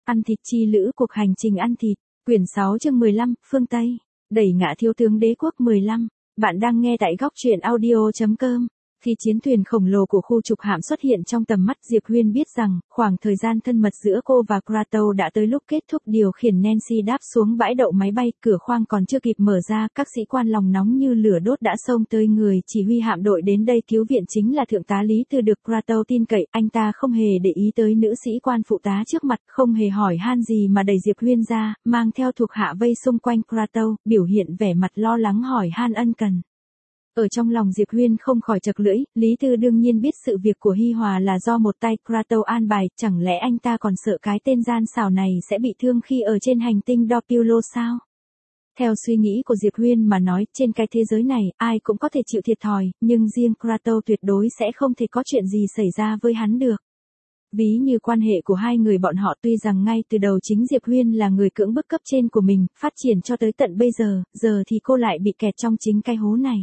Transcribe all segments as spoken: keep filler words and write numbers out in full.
Ăn thịt chi lữ cuộc hành trình ăn thịt, quyển sáu chương mười lăm, phương Tây, đẩy ngã thiếu tướng đế quốc mười lăm. Bạn đang nghe tại góc truyện audio.com. Khi chiến thuyền khổng lồ của khu trục hạm xuất hiện trong tầm mắt, Diệp Huyên biết rằng, khoảng thời gian thân mật giữa cô và Kratos đã tới lúc kết thúc. Điều khiển Nancy đáp xuống bãi đậu máy bay, cửa khoang còn chưa kịp mở ra, các sĩ quan lòng nóng như lửa đốt đã xông tới. Người chỉ huy hạm đội đến đây cứu viện chính là thượng tá Lý Tư, được Kratos tin cậy. Anh ta không hề để ý tới nữ sĩ quan phụ tá trước mặt, không hề hỏi han gì mà đẩy Diệp Huyên ra, mang theo thuộc hạ vây xung quanh Kratos, biểu hiện vẻ mặt lo lắng hỏi han ân cần. Ở trong lòng Diệp Huyên không khỏi chật lưỡi, Lý Tư đương nhiên biết sự việc của Hi Hòa là do một tay Kratos an bài, chẳng lẽ anh ta còn sợ cái tên gian xảo này sẽ bị thương khi ở trên hành tinh Doppler sao? Theo suy nghĩ của Diệp Huyên mà nói, trên cái thế giới này, ai cũng có thể chịu thiệt thòi, nhưng riêng Kratos tuyệt đối sẽ không thể có chuyện gì xảy ra với hắn được. Ví như quan hệ của hai người bọn họ, tuy rằng ngay từ đầu chính Diệp Huyên là người cưỡng bức cấp trên của mình, phát triển cho tới tận bây giờ, giờ thì cô lại bị kẹt trong chính cái hố này.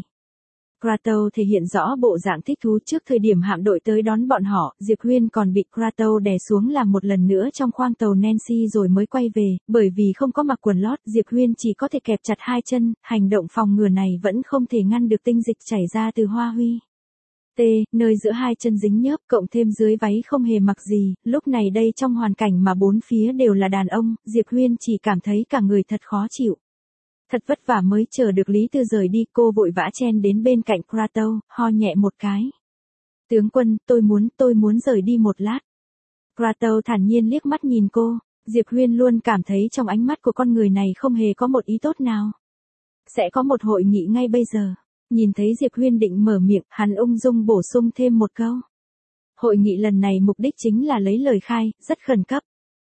Kratos thể hiện rõ bộ dạng thích thú. Trước thời điểm hạm đội tới đón bọn họ, Diệp Huyên còn bị Kratos đè xuống làm một lần nữa trong khoang tàu Nancy rồi mới quay về, bởi vì không có mặc quần lót, Diệp Huyên chỉ có thể kẹp chặt hai chân, hành động phòng ngừa này vẫn không thể ngăn được tinh dịch chảy ra từ hoa huy. T, nơi giữa hai chân dính nhớp, cộng thêm dưới váy không hề mặc gì, lúc này đây trong hoàn cảnh mà bốn phía đều là đàn ông, Diệp Huyên chỉ cảm thấy cả người thật khó chịu. Thật vất vả mới chờ được Lý Tư rời đi, cô vội vã chen đến bên cạnh Kratos, ho nhẹ một cái. Tướng quân, tôi muốn, tôi muốn rời đi một lát. Kratos thản nhiên liếc mắt nhìn cô, Diệp Huyên luôn cảm thấy trong ánh mắt của con người này không hề có một ý tốt nào. Sẽ có một hội nghị ngay bây giờ. Nhìn thấy Diệp Huyên định mở miệng, hắn ung dung bổ sung thêm một câu. Hội nghị lần này mục đích chính là lấy lời khai, rất khẩn cấp.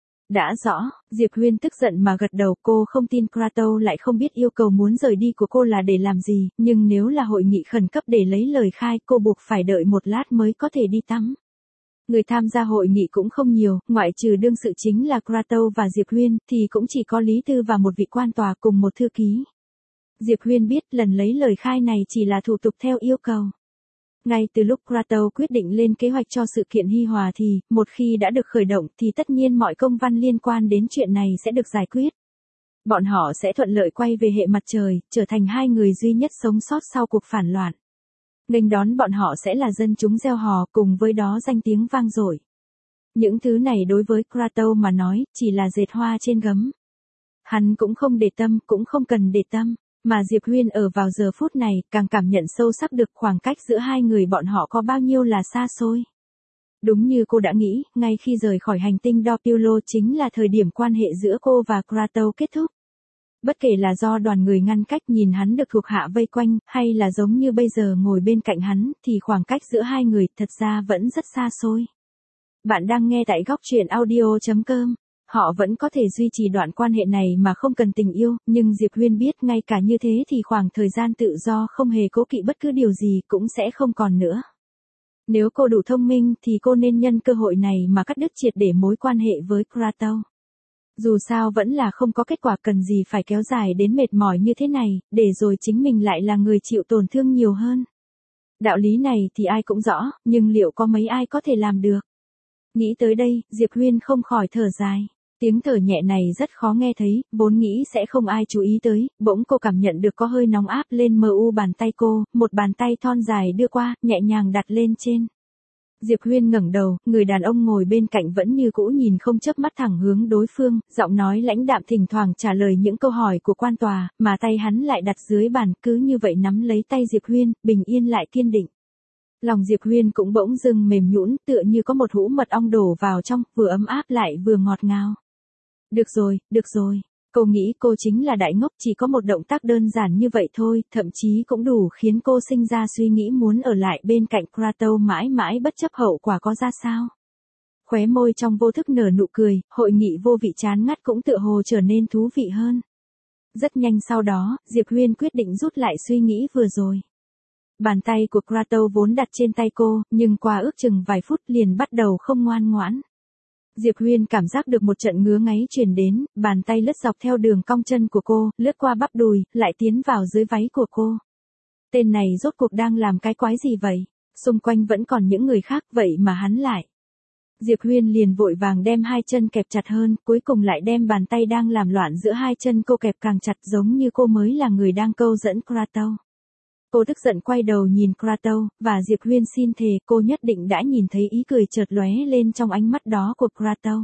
Đã rõ, Diệp Huyên tức giận mà gật đầu, cô không tin Kratos lại không biết yêu cầu muốn rời đi của cô là để làm gì, nhưng nếu là hội nghị khẩn cấp để lấy lời khai, cô buộc phải đợi một lát mới có thể đi tắm. Người tham gia hội nghị cũng không nhiều, ngoại trừ đương sự chính là Kratos và Diệp Huyên, thì cũng chỉ có Lý Tư và một vị quan tòa cùng một thư ký. Diệp Huyên biết lần lấy lời khai này chỉ là thủ tục theo yêu cầu. Ngay từ lúc Kratos quyết định lên kế hoạch cho sự kiện Hi Hòa thì, một khi đã được khởi động thì tất nhiên mọi công văn liên quan đến chuyện này sẽ được giải quyết. Bọn họ sẽ thuận lợi quay về hệ mặt trời, trở thành hai người duy nhất sống sót sau cuộc phản loạn. Nghênh đón bọn họ sẽ là dân chúng reo hò, cùng với đó danh tiếng vang dội. Những thứ này đối với Kratos mà nói, chỉ là dệt hoa trên gấm. Hắn cũng không để tâm, cũng không cần để tâm. Mà Diệp Huyên ở vào giờ phút này, càng cảm nhận sâu sắc được khoảng cách giữa hai người bọn họ có bao nhiêu là xa xôi. Đúng như cô đã nghĩ, ngay khi rời khỏi hành tinh Doppler chính là thời điểm quan hệ giữa cô và Kratos kết thúc. Bất kể là do đoàn người ngăn cách nhìn hắn được thuộc hạ vây quanh, hay là giống như bây giờ ngồi bên cạnh hắn, thì khoảng cách giữa hai người thật ra vẫn rất xa xôi. Bạn đang nghe tại góc truyện audio.com. Họ vẫn có thể duy trì đoạn quan hệ này mà không cần tình yêu, nhưng Diệp Huyên biết ngay cả như thế thì khoảng thời gian tự do không hề cố kỵ bất cứ điều gì cũng sẽ không còn nữa. Nếu cô đủ thông minh thì cô nên nhân cơ hội này mà cắt đứt triệt để mối quan hệ với Kratos. Dù sao vẫn là không có kết quả, cần gì phải kéo dài đến mệt mỏi như thế này, để rồi chính mình lại là người chịu tổn thương nhiều hơn. Đạo lý này thì ai cũng rõ, nhưng liệu có mấy ai có thể làm được? Nghĩ tới đây, Diệp Huyên không khỏi thở dài. Tiếng thở nhẹ này rất khó nghe thấy, vốn nghĩ sẽ không ai chú ý tới, bỗng cô cảm nhận được có hơi nóng áp lên mờ u bàn tay cô, một bàn tay thon dài đưa qua, nhẹ nhàng đặt lên trên. Diệp Huyên ngẩng đầu, người đàn ông ngồi bên cạnh vẫn như cũ nhìn không chớp mắt thẳng hướng đối phương, giọng nói lãnh đạm thỉnh thoảng trả lời những câu hỏi của quan tòa, mà tay hắn lại đặt dưới bàn, cứ như vậy nắm lấy tay Diệp Huyên, bình yên lại kiên định. Lòng Diệp Huyên cũng bỗng dưng mềm nhũn, tựa như có một hũ mật ong đổ vào trong, vừa ấm áp lại vừa ngọt ngào. Được rồi, được rồi. Cô nghĩ cô chính là đại ngốc, chỉ có một động tác đơn giản như vậy thôi, thậm chí cũng đủ khiến cô sinh ra suy nghĩ muốn ở lại bên cạnh Kratos mãi mãi bất chấp hậu quả có ra sao. Khóe môi trong vô thức nở nụ cười, hội nghị vô vị chán ngắt cũng tựa hồ trở nên thú vị hơn. Rất nhanh sau đó, Diệp Huyên quyết định rút lại suy nghĩ vừa rồi. Bàn tay của Kratos vốn đặt trên tay cô, nhưng qua ước chừng vài phút liền bắt đầu không ngoan ngoãn. Diệp Huyên cảm giác được một trận ngứa ngáy truyền đến, bàn tay lướt dọc theo đường cong chân của cô, lướt qua bắp đùi, lại tiến vào dưới váy của cô. Tên này rốt cuộc đang làm cái quái gì vậy? Xung quanh vẫn còn những người khác, vậy mà hắn lại. Diệp Huyên liền vội vàng đem hai chân kẹp chặt hơn, cuối cùng lại đem bàn tay đang làm loạn giữa hai chân cô kẹp càng chặt, giống như cô mới là người đang câu dẫn Kratos. Cô tức giận quay đầu nhìn Kratos, và Diệp Huyên xin thề cô nhất định đã nhìn thấy ý cười chợt lóe lên trong ánh mắt đó của Kratos.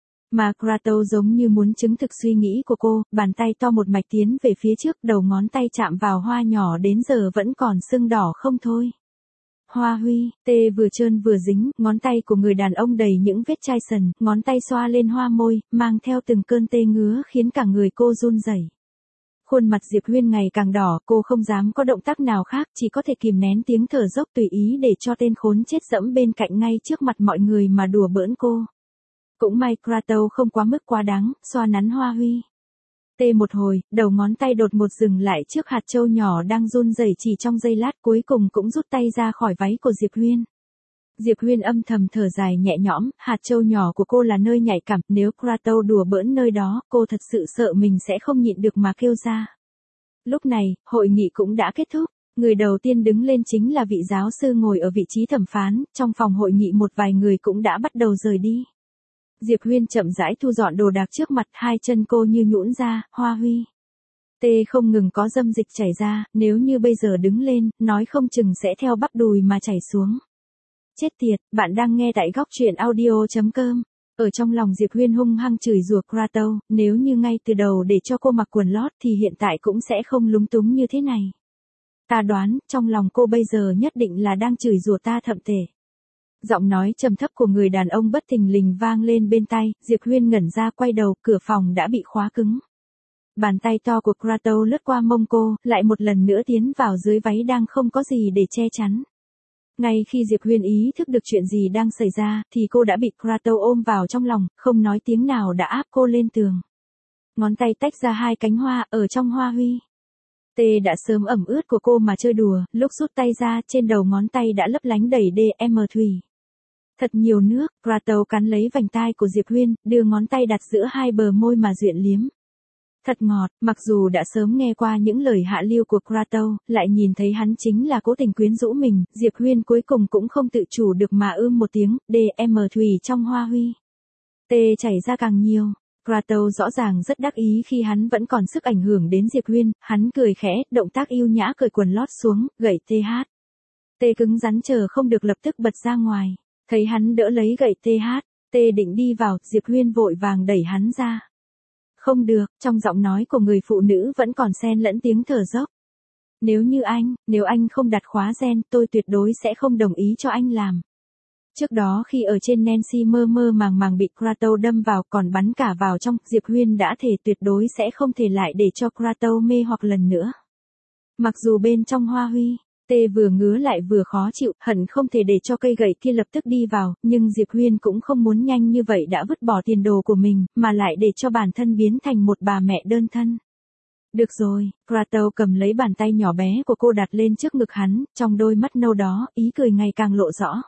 Mà Kratos giống như muốn chứng thực suy nghĩ của cô, bàn tay to một mạch tiến về phía trước, đầu ngón tay chạm vào hoa nhỏ đến giờ vẫn còn sưng đỏ không thôi. Hoa Huy, tê vừa trơn vừa dính, ngón tay của người đàn ông đầy những vết chai sần, ngón tay xoa lên hoa môi, mang theo từng cơn tê ngứa khiến cả người cô run rẩy. Khuôn mặt Diệp Huyên ngày càng đỏ, cô không dám có động tác nào khác, chỉ có thể kìm nén tiếng thở dốc tùy ý để cho tên khốn chết dẫm bên cạnh ngay trước mặt mọi người mà đùa bỡn cô. Cũng may Kratos không quá mức quá đáng, xoa nắn Hoa Huy. Tê một hồi, đầu ngón tay đột ngột dừng lại trước hạt châu nhỏ đang run rẩy chỉ trong giây lát, cuối cùng cũng rút tay ra khỏi váy của Diệp Huyên. Diệp Huyên âm thầm thở dài nhẹ nhõm, hạt châu nhỏ của cô là nơi nhạy cảm, nếu Kratos đùa bỡn nơi đó, cô thật sự sợ mình sẽ không nhịn được mà kêu ra. Lúc này, hội nghị cũng đã kết thúc, người đầu tiên đứng lên chính là vị giáo sư ngồi ở vị trí thẩm phán, trong phòng hội nghị một vài người cũng đã bắt đầu rời đi. Diệp Huyên chậm rãi thu dọn đồ đạc trước mặt, hai chân cô như nhũn ra. Hoa Huy. Tê không ngừng có dâm dịch chảy ra, nếu như bây giờ đứng lên, nói không chừng sẽ theo bắp đùi mà chảy xuống. Chết tiệt, bạn đang nghe tại góc truyện audio chấm com. Ở trong lòng Diệp Huyên hung hăng chửi rủa Kratos, nếu như ngay từ đầu để cho cô mặc quần lót thì hiện tại cũng sẽ không lúng túng như thế này. Ta đoán, trong lòng cô bây giờ nhất định là đang chửi rủa ta thậm tệ. Giọng nói trầm thấp của người đàn ông bất thình lình vang lên bên tai, Diệp Huyên ngẩn ra quay đầu, cửa phòng đã bị khóa cứng. Bàn tay to của Kratos lướt qua mông cô, lại một lần nữa tiến vào dưới váy đang không có gì để che chắn. Ngay khi Diệp Huyên ý thức được chuyện gì đang xảy ra, thì cô đã bị Kratos ôm vào trong lòng, không nói tiếng nào đã áp cô lên tường. Ngón tay tách ra hai cánh hoa, ở trong Hoa Huy. Tê đã sớm ẩm ướt của cô mà chơi đùa, lúc rút tay ra, trên đầu ngón tay đã lấp lánh đầy đê em thủy. Thật nhiều nước, Kratos cắn lấy vành tai của Diệp Huyên, đưa ngón tay đặt giữa hai bờ môi mà duyện liếm. Thật ngọt, mặc dù đã sớm nghe qua những lời hạ lưu của Kratos, lại nhìn thấy hắn chính là cố tình quyến rũ mình, Diệp Huyên cuối cùng cũng không tự chủ được mà ưm một tiếng, đê em thủy trong Hoa Huy. Tê chảy ra càng nhiều. Kratos rõ ràng rất đắc ý khi hắn vẫn còn sức ảnh hưởng đến Diệp Huyên, hắn cười khẽ, động tác yêu nhã cởi quần lót xuống, gậy tê hát. Tê cứng rắn chờ không được lập tức bật ra ngoài. Thấy hắn đỡ lấy gậy tê hát, Tê định đi vào, Diệp Huyên vội vàng đẩy hắn ra. Không được, trong giọng nói của người phụ nữ vẫn còn xen lẫn tiếng thở dốc. Nếu như anh, nếu anh không đặt khóa gen, tôi tuyệt đối sẽ không đồng ý cho anh làm. Trước đó khi ở trên Nancy mơ mơ màng màng bị Kratos đâm vào còn bắn cả vào trong, Diệp Huyên đã thề tuyệt đối sẽ không thể lại để cho Kratos mê hoặc lần nữa. Mặc dù bên trong Hoa Huy, Tê vừa ngứa lại vừa khó chịu, hận không thể để cho cây gậy kia lập tức đi vào, nhưng Diệp Huyên cũng không muốn nhanh như vậy đã vứt bỏ tiền đồ của mình, mà lại để cho bản thân biến thành một bà mẹ đơn thân. Được rồi, Kratos cầm lấy bàn tay nhỏ bé của cô đặt lên trước ngực hắn, trong đôi mắt nâu đó, ý cười ngày càng lộ rõ.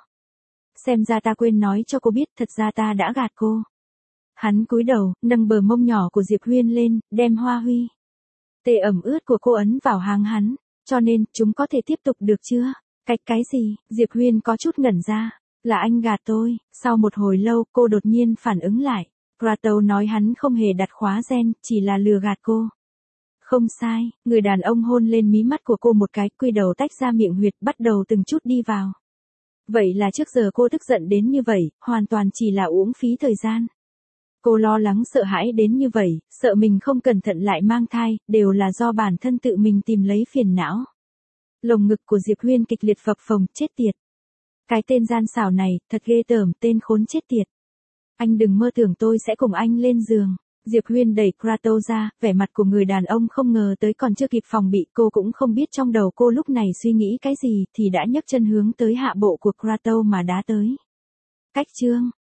Xem ra ta quên nói cho cô biết, thật ra ta đã gạt cô. Hắn cúi đầu, nâng bờ mông nhỏ của Diệp Huyên lên, đem Hoa Huy. Tê ẩm ướt của cô ấn vào háng hắn. Cho nên, chúng có thể tiếp tục được chưa? Cách cái gì? Diệp Huyên có chút ngẩn ra. Là anh gạt tôi. Sau một hồi lâu, cô đột nhiên phản ứng lại. Kratos nói hắn không hề đặt khóa gen, chỉ là lừa gạt cô. Không sai, người đàn ông hôn lên mí mắt của cô một cái, quy đầu tách ra miệng huyệt, bắt đầu từng chút đi vào. Vậy là trước giờ cô tức giận đến như vậy, hoàn toàn chỉ là uổng phí thời gian. Cô lo lắng sợ hãi đến như vậy, sợ mình không cẩn thận lại mang thai, đều là do bản thân tự mình tìm lấy phiền não. Lồng ngực của Diệp Huyên kịch liệt phập phồng, chết tiệt. Cái tên gian xảo này, thật ghê tởm, tên khốn chết tiệt. Anh đừng mơ tưởng tôi sẽ cùng anh lên giường. Diệp Huyên đẩy Kratos ra, vẻ mặt của người đàn ông không ngờ tới còn chưa kịp phòng bị, cô cũng không biết trong đầu cô lúc này suy nghĩ cái gì, thì đã nhấc chân hướng tới hạ bộ của Kratos mà đá tới. Cách chương.